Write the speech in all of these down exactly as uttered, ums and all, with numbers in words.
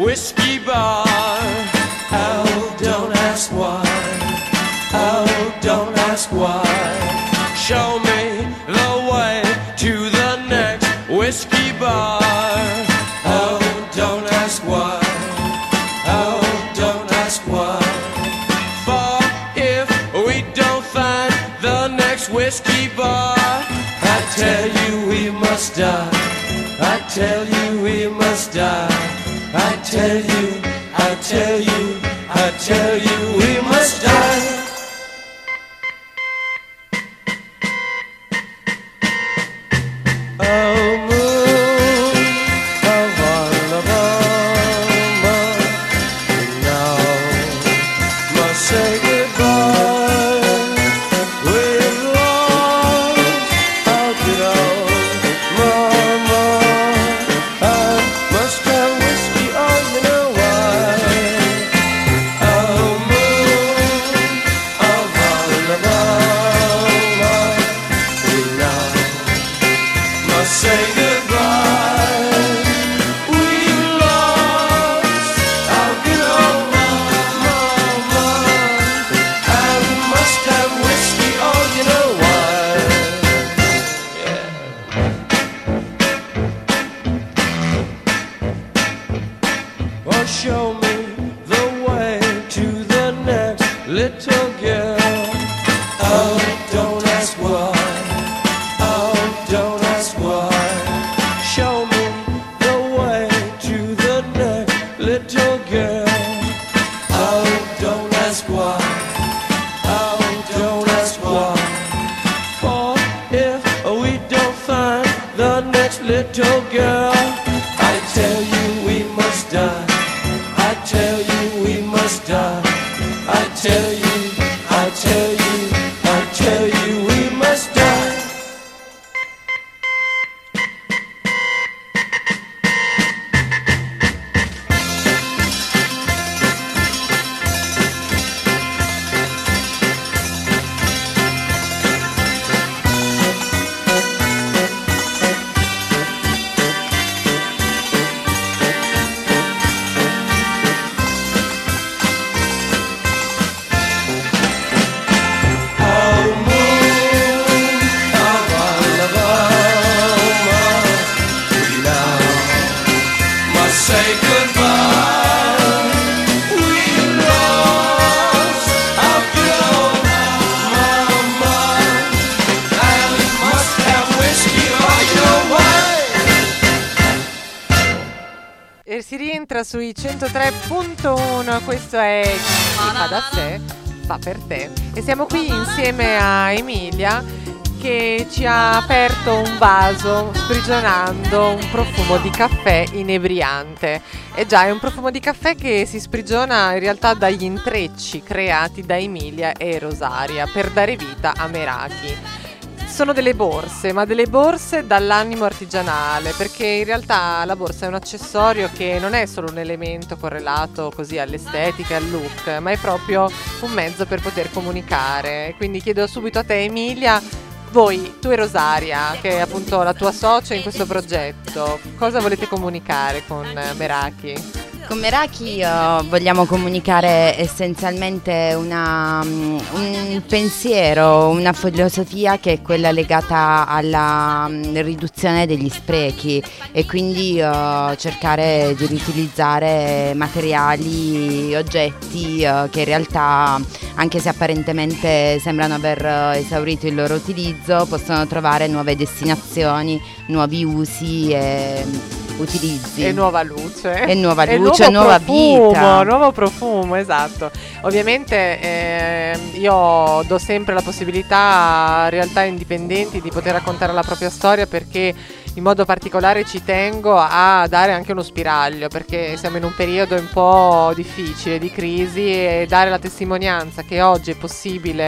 whiskey bar. Oh, don't ask why. Oh, don't ask why. Show me the way to the next whiskey bar. Oh, don't ask why. Oh, don't ask why. For if we don't find the next whiskey bar, I tell you we must die. I tell you we must die. I tell you, I tell you, I tell you we must die. Oh, moon of Alabama, now must say goodbye. We've lost our good old mama. I must have whiskey, oh, you know why. Oh, moon of Alabama, now say goodbye. We've lost our good old mama, and we must have whiskey, oh, you know why. Yeah. Oh, show me the way to the next little girl. Oh, don't ask why. Oh, don't ask why. Show me the way to the next little girl. Oh, don't ask why. Oh, don't ask why. For if we don't find the next little girl, I tell you we must die. I tell you we must die. I tell you, I tell you, I tell you we must die. E si rientra sui centotré punto uno, questo è Chi fa da sé, fa per te. E siamo qui insieme a Emilia che ci ha aperto un vaso sprigionando un profumo di caffè inebriante. E già, è un profumo di caffè che si sprigiona in realtà dagli intrecci creati da Emilia e Rosaria per dare vita a Meraki. Sono delle borse, ma delle borse dall'animo artigianale, perché in realtà la borsa è un accessorio che non è solo un elemento correlato così all'estetica, al look, ma è proprio un mezzo per poter comunicare. Quindi chiedo subito a te, Emilia, voi, tu e Rosaria, che è appunto la tua socia in questo progetto, cosa volete comunicare con Meraki? Con Meraki uh, vogliamo comunicare essenzialmente una, um, un pensiero, una filosofia che è quella legata alla um, riduzione degli sprechi e quindi uh, cercare di riutilizzare materiali, oggetti uh, che in realtà, anche se apparentemente sembrano aver uh, esaurito il loro utilizzo, possono trovare nuove destinazioni, nuovi usi e utilizzi. E nuova luce. E nuova e luce, nuova profumo, vita. Nuovo profumo, esatto. Ovviamente eh, io do sempre la possibilità a realtà indipendenti di poter raccontare la propria storia, perché in modo particolare ci tengo a dare anche uno spiraglio, perché siamo in un periodo un po' difficile di crisi, e dare la testimonianza che oggi è possibile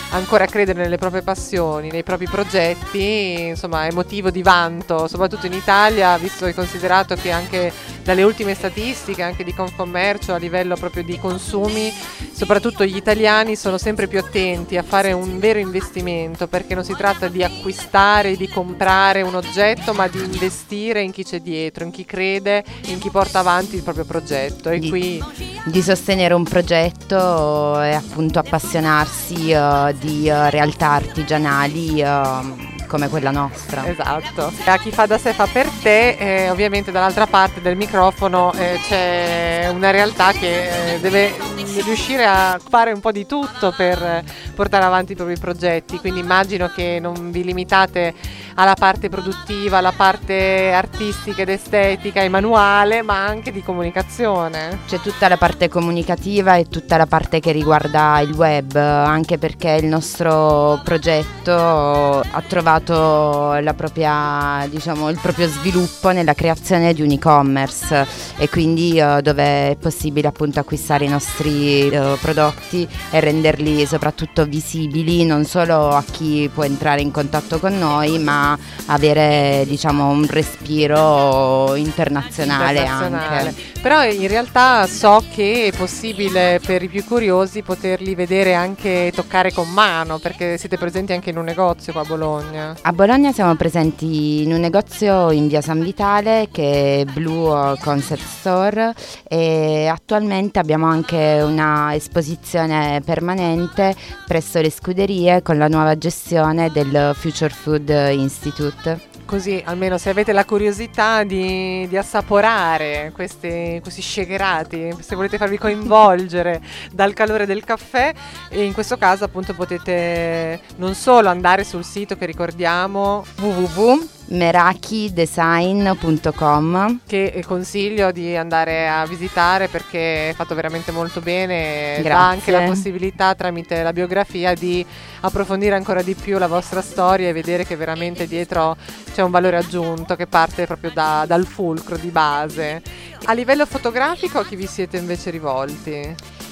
ancora credere nelle proprie passioni, nei propri progetti, insomma è motivo di vanto, soprattutto in Italia, visto e considerato che anche dalle ultime statistiche, anche di Confcommercio, a livello proprio di consumi, soprattutto gli italiani sono sempre più attenti a fare un vero investimento, perché non si tratta di acquistare, di comprare un oggetto, ma di investire in chi c'è dietro, in chi crede, in chi porta avanti il proprio progetto. E di, qui di sostenere un progetto e appunto appassionarsi uh, di uh, realtà artigianali uh, come quella nostra. Esatto. A chi fa da sé fa per te, eh, ovviamente dall'altra parte del microfono eh, c'è una realtà che eh, deve riuscire a fare un po' di tutto per portare avanti i propri progetti, quindi immagino che non vi limitate alla parte produttiva, alla parte artistica ed estetica e manuale, ma anche di comunicazione. C'è tutta la parte comunicativa e tutta la parte che riguarda il web, anche perché il nostro progetto ha trovato la propria, diciamo, il proprio sviluppo nella creazione di un e-commerce, e quindi uh, dove è possibile appunto acquistare i nostri uh, prodotti e renderli soprattutto visibili non solo a chi può entrare in contatto con noi, ma avere, diciamo, un respiro internazionale, internazionale. Anche. Però in realtà so che è possibile per i più curiosi poterli vedere anche toccare con mano, perché siete presenti anche in un negozio qua a Bologna. A Bologna siamo presenti in un negozio in via San Vitale che è Blue Concept Store, e attualmente abbiamo anche una esposizione permanente presso le scuderie con la nuova gestione del Future Food Institute. Così almeno se avete la curiosità di, di assaporare questi, questi shakerati, se volete farvi coinvolgere dal calore del caffè, e in questo caso appunto potete non solo andare sul sito che ricordiamo w w w punto meraki design punto com, che consiglio di andare a visitare perché è fatto veramente molto bene. Grazie. Dà anche la possibilità tramite la biografia di approfondire ancora di più la vostra storia e vedere che veramente dietro c'è un valore aggiunto che parte proprio da, dal fulcro di base. A livello fotografico a chi vi siete invece rivolti?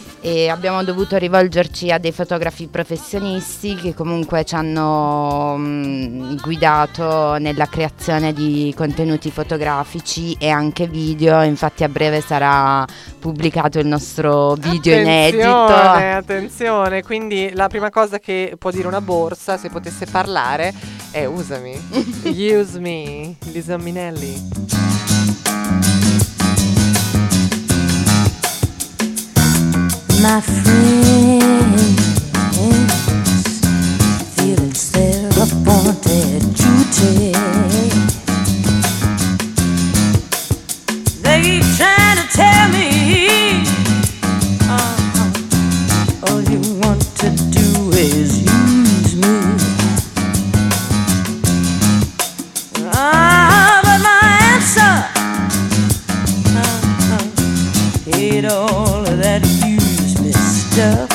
E abbiamo dovuto rivolgerci a dei fotografi professionisti che comunque ci hanno mh, guidato nella creazione di contenuti fotografici e anche video. Infatti a breve sarà pubblicato il nostro video attenzione, inedito. Attenzione, quindi la prima cosa che può dire una borsa, se potesse parlare, è usami. Use me, Liza Minnelli. My friends, feelings their appointed duty. They keep trying to tell me uh, all you want to do is use me. Ah, but my answer uh, uh, hate all of that you stuff.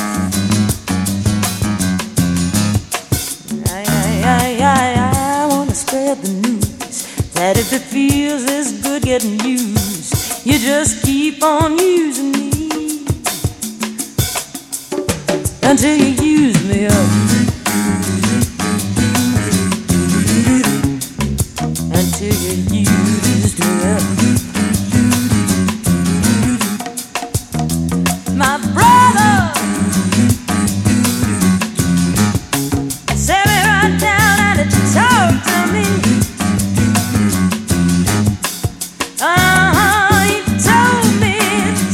I, I, I, I, I wanna spread the news that if it feels this good getting used, you just keep on using me until you use me up. Until you used me up. My brother sat me right down and talked to me. Uh-huh, he told me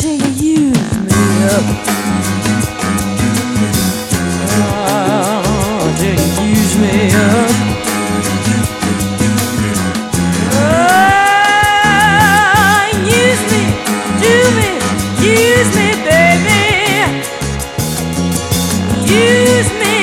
till you use me up. Oh, till you use me up. Oh, use me, do me, use me, baby. Use me.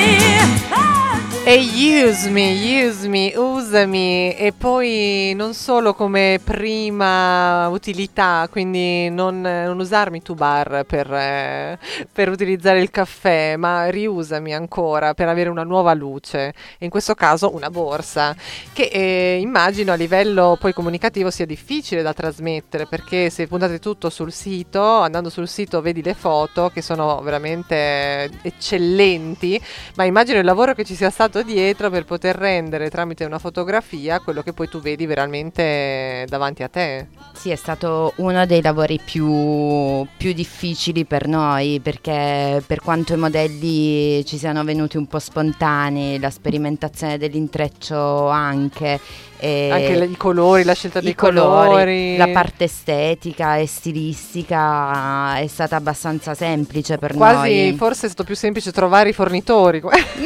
E use me, use me, usami, e poi non solo come prima utilità, quindi non, non usarmi tu bar per, eh, per utilizzare il caffè, ma riusami ancora per avere una nuova luce, e in questo caso una borsa, che eh, immagino a livello poi comunicativo sia difficile da trasmettere, perché se puntate tutto sul sito, andando sul sito vedi le foto che sono veramente eccellenti, ma immagino il lavoro che ci sia stato dietro per poter rendere tramite una fotografia quello che poi tu vedi veramente davanti a te. Sì, è stato uno dei lavori più, più difficili per noi, perché per quanto i modelli ci siano venuti un po' spontanei, la sperimentazione dell'intreccio anche, e anche le, i colori, la scelta dei i colori, colori, la parte estetica e stilistica è stata abbastanza semplice per quasi, noi. forse è stato più semplice trovare i fornitori.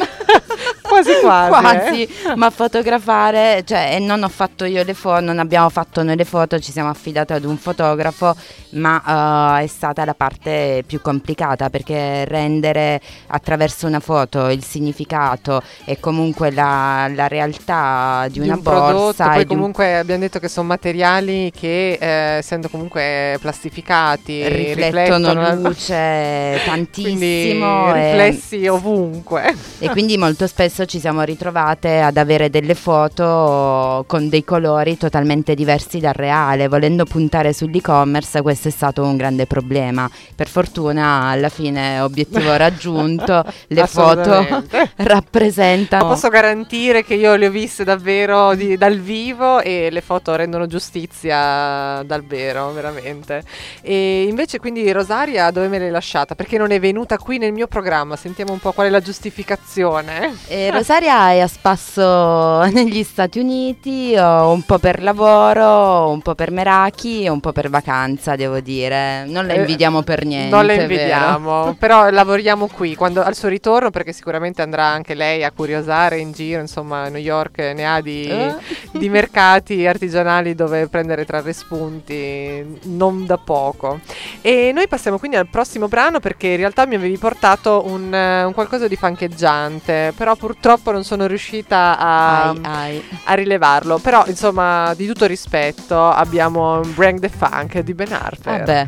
Quasi quasi, quasi eh. Ma fotografare, cioè, e non ho fatto io le foto, non abbiamo fatto noi le foto, ci siamo affidati ad un fotografo, ma uh, è stata la parte più complicata, perché rendere attraverso una foto il significato e comunque la, la realtà di, di una un borsa. prodotto, poi e di comunque un... abbiamo detto che sono materiali che eh, essendo comunque plastificati riflettono, riflettono luce tantissimo, quindi e... riflessi ovunque, e quindi molto spesso ci siamo ritrovate ad avere delle foto con dei colori totalmente diversi dal reale. Volendo puntare sull'e-commerce, questo è stato un grande problema. Per fortuna alla fine obiettivo raggiunto, le foto rappresentano. Posso garantire che io le ho viste davvero di, dal vivo, e le foto rendono giustizia dal vero, veramente. E invece quindi Rosaria dove me l'hai lasciata? Perché non è venuta qui nel mio programma? Sentiamo un po' qual è la giustificazione. E Rosaria è a spasso negli Stati Uniti, o un po' per lavoro, un po' per Meraki e un po' per vacanza, devo dire. Non la invidiamo eh, per niente. Non la invidiamo, però lavoriamo qui quando, al suo ritorno, perché sicuramente andrà anche lei a curiosare in giro, insomma New York ne ha di, eh? di mercati artigianali dove prendere trarre spunti non da poco. E noi passiamo quindi al prossimo brano, perché in realtà mi avevi portato un, un qualcosa di fancheggiante, però purtroppo non sono riuscita a, ai, ai. a rilevarlo. Però insomma, di tutto rispetto, abbiamo Bring the Funk di Ben Harper. Vabbè.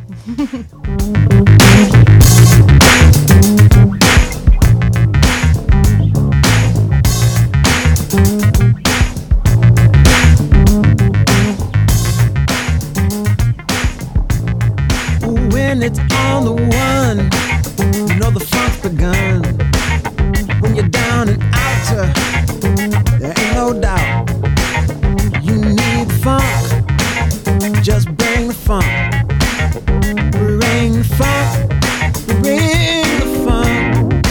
When it's on the one, you know the funk's begun. When you're down and out, uh, there ain't no doubt. You need funk, just bring the funk. Bring the funk, bring the funk.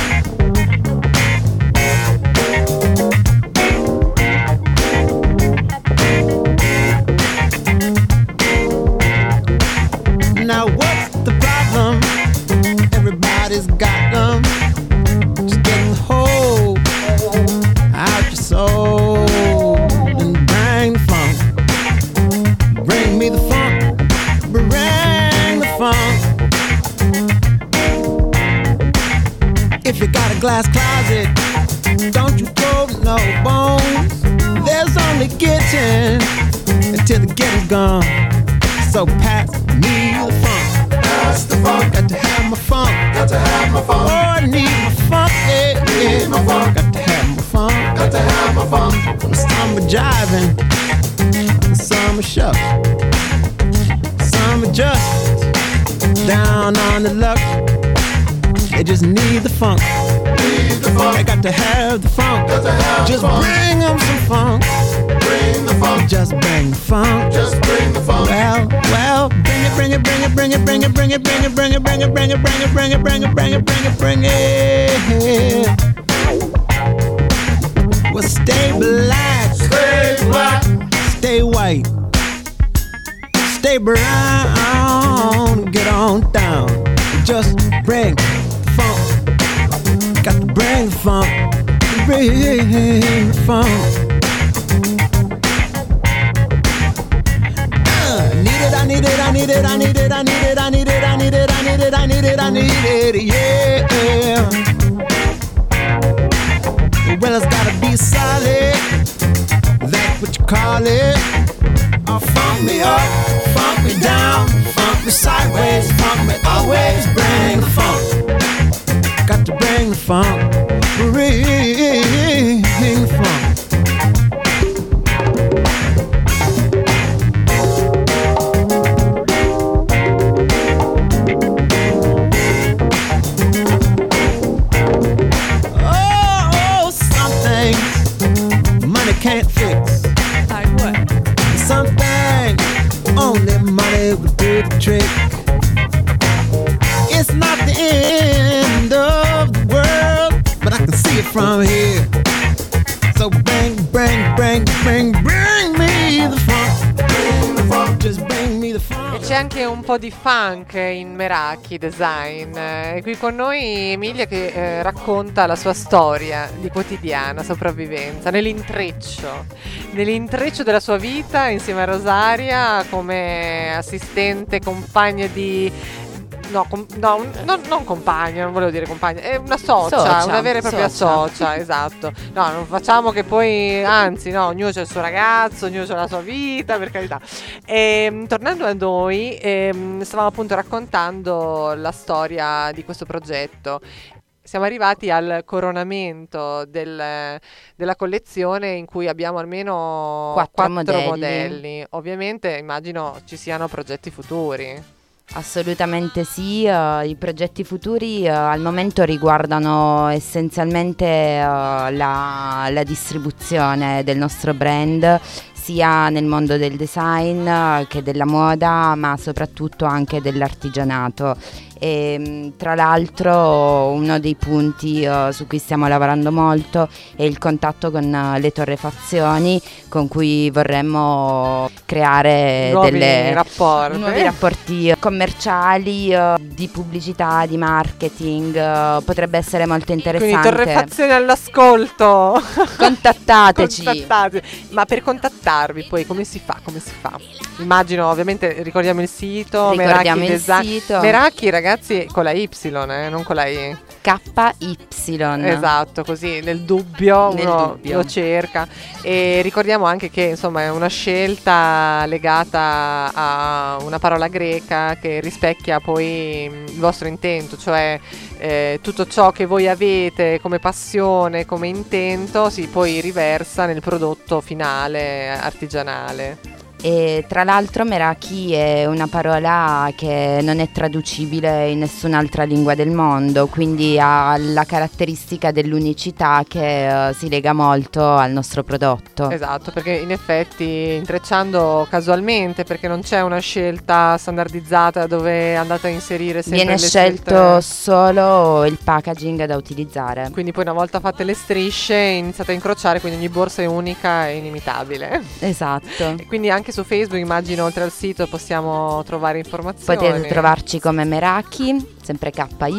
Now what's the problem? Everybody's got them. Just get the whole out your soul and bring the funk. Bring me the funk. Bring the funk. If you got a glass closet, don't you throw no bones. There's only getting until the getting's gone. So pass me the funk. Pass the funk. Got to have my funk. Got to have my funk. Oh, I need my funk. Yeah, yeah. Need my funk. Got to have my funk. Got to have my funk. From summer jiving, summer shuck, summer just down on the luck. They just need the funk. Need the funk. They got to have the funk. Got to have just the funk. Bring them some funk. Bring the funk. Just bring the funk. Just bring the funk. Well, well, bring it, bring it, bring it, bring it, bring it, bring it, bring it, bring it, bring it, bring it, bring it, bring it, bring it, bring it, bring it, bring it. Well, stay black. Stay black. Stay white. stay brown, get on down. Just bring the funk. Got to bring the funk. Bring the funk. I need it, I need it, I need it, I need it, I need it, I need it, I need it, I need it, I need it, yeah. Well, it's gotta be solid, that's what you call it. Oh, funk me up, funk me down, funk me sideways, funk me always. Bring the funk, got to bring the funk, bring the funk. Can't fix. Like what? Something only money would do the trick. It's not the end of the world, but I can see it from here. So bring, bring, bring, bring, bring me the funk. Bring the funk, just bring me the funk. E c'è anche un po' di funk in Meraki Design. E qui con noi Emilia che eh, racconta la sua storia di quotidiana sopravvivenza nell'intreccio, nell'intreccio della sua vita insieme a Rosaria come assistente, compagna di... No, com- no un- non, non compagna, non volevo dire compagna, è una socia, Socia, una vera e propria socia. socia, esatto. No, non facciamo che poi, anzi, no, ognuno c'ha il suo ragazzo, ognuno c'ha la sua vita, per carità. E, tornando a noi, ehm, stavamo appunto raccontando la storia di questo progetto. Siamo arrivati al coronamento del- della collezione in cui abbiamo almeno Quattro quattro modelli. modelli. Ovviamente immagino ci siano progetti futuri. Assolutamente sì, eh, i progetti futuri eh, al momento riguardano essenzialmente eh, la, la distribuzione del nostro brand sia nel mondo del design eh, che della moda, ma soprattutto anche dell'artigianato. E, mh, tra l'altro uno dei punti eh, su cui stiamo lavorando molto è il contatto con eh, le torrefazioni, con cui vorremmo creare Nuovi delle rapporti. nuovi rapporti commerciali, eh, di pubblicità, di marketing. eh, potrebbe essere molto Quindi interessante. torrefazioni all'ascolto. Contattateci. Contattate. Ma per contattarvi poi come si fa? Come si fa? Immagino, ovviamente ricordiamo il sito, Ricordiamo Meraki il Design. sito. Meraki, ragazzi, con la Y, eh, non con la I. K Y. Esatto, così nel dubbio Nel uno dubbio. lo cerca. E ricordiamo anche che insomma è una scelta legata a una parola greca che rispecchia poi mh, il vostro intento, cioè eh, tutto ciò che voi avete come passione, come intento, si poi riversa nel prodotto finale artigianale. E tra l'altro Meraki è una parola che non è traducibile in nessun'altra lingua del mondo, quindi ha la caratteristica dell'unicità che eh, si lega molto al nostro prodotto. Esatto, perché in effetti intrecciando casualmente, perché non c'è una scelta standardizzata dove andate a inserire sempre Viene le scelto scelte. solo il packaging da utilizzare. Quindi poi una volta fatte le strisce iniziate a incrociare, quindi ogni borsa è unica e inimitabile. Esatto. E quindi anche su Facebook, immagino, oltre al sito possiamo trovare informazioni. Potete trovarci come Meraki, sempre K Y,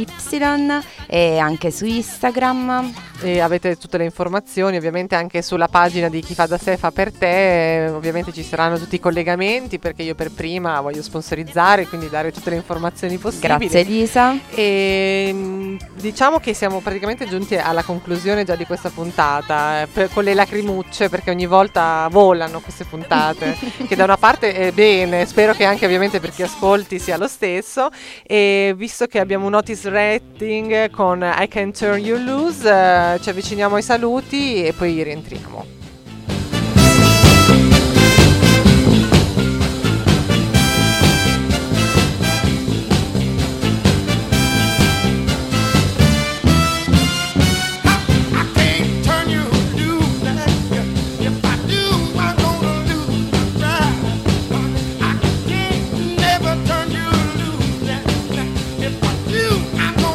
e anche su Instagram. E avete tutte le informazioni ovviamente anche sulla pagina di Chi fa da sé fa per te. Eh, ovviamente ci saranno tutti i collegamenti, perché io per prima voglio sponsorizzare, quindi dare tutte le informazioni possibili. Grazie Elisa. E mh, diciamo che siamo praticamente giunti alla conclusione già di questa puntata, eh, per- con le lacrimucce, perché ogni volta volano queste puntate, che da una parte è bene, spero che anche ovviamente per chi ascolti sia lo stesso. E visto che abbiamo un notice rating con I Can Turn You Loose, eh, ci avviciniamo ai saluti e poi rientriamo.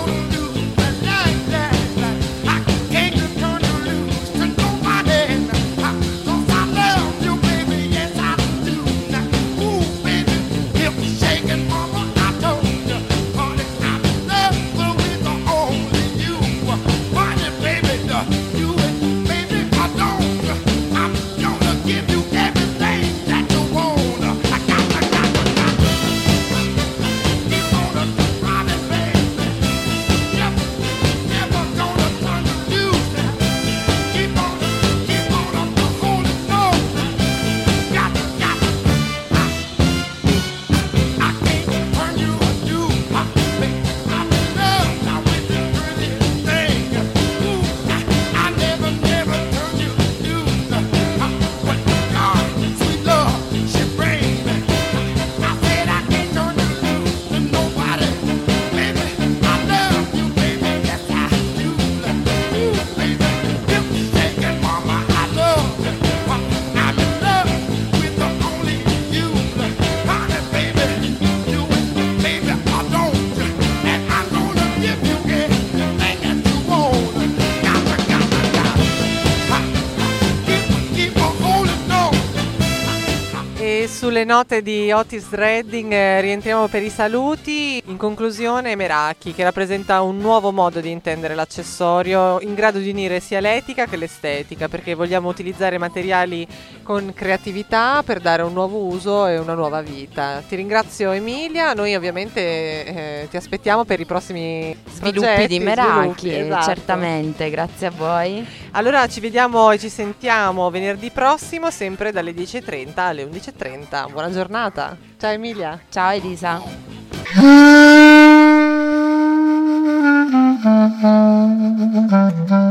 Nobody sulle note di Otis Redding eh, rientriamo per i saluti. In conclusione, Meraki, che rappresenta un nuovo modo di intendere l'accessorio in grado di unire sia l'etica che l'estetica, perché vogliamo utilizzare materiali con creatività per dare un nuovo uso e una nuova vita. Ti ringrazio Emilia, noi ovviamente eh, ti aspettiamo per i prossimi Sviluppi progetti, di Meraki, sviluppi, esatto. certamente, grazie a voi. Allora ci vediamo e ci sentiamo venerdì prossimo, sempre dalle dieci e trenta alle undici e trenta. Buona giornata. Ciao Emilia. Ciao Elisa. Mm-hmm.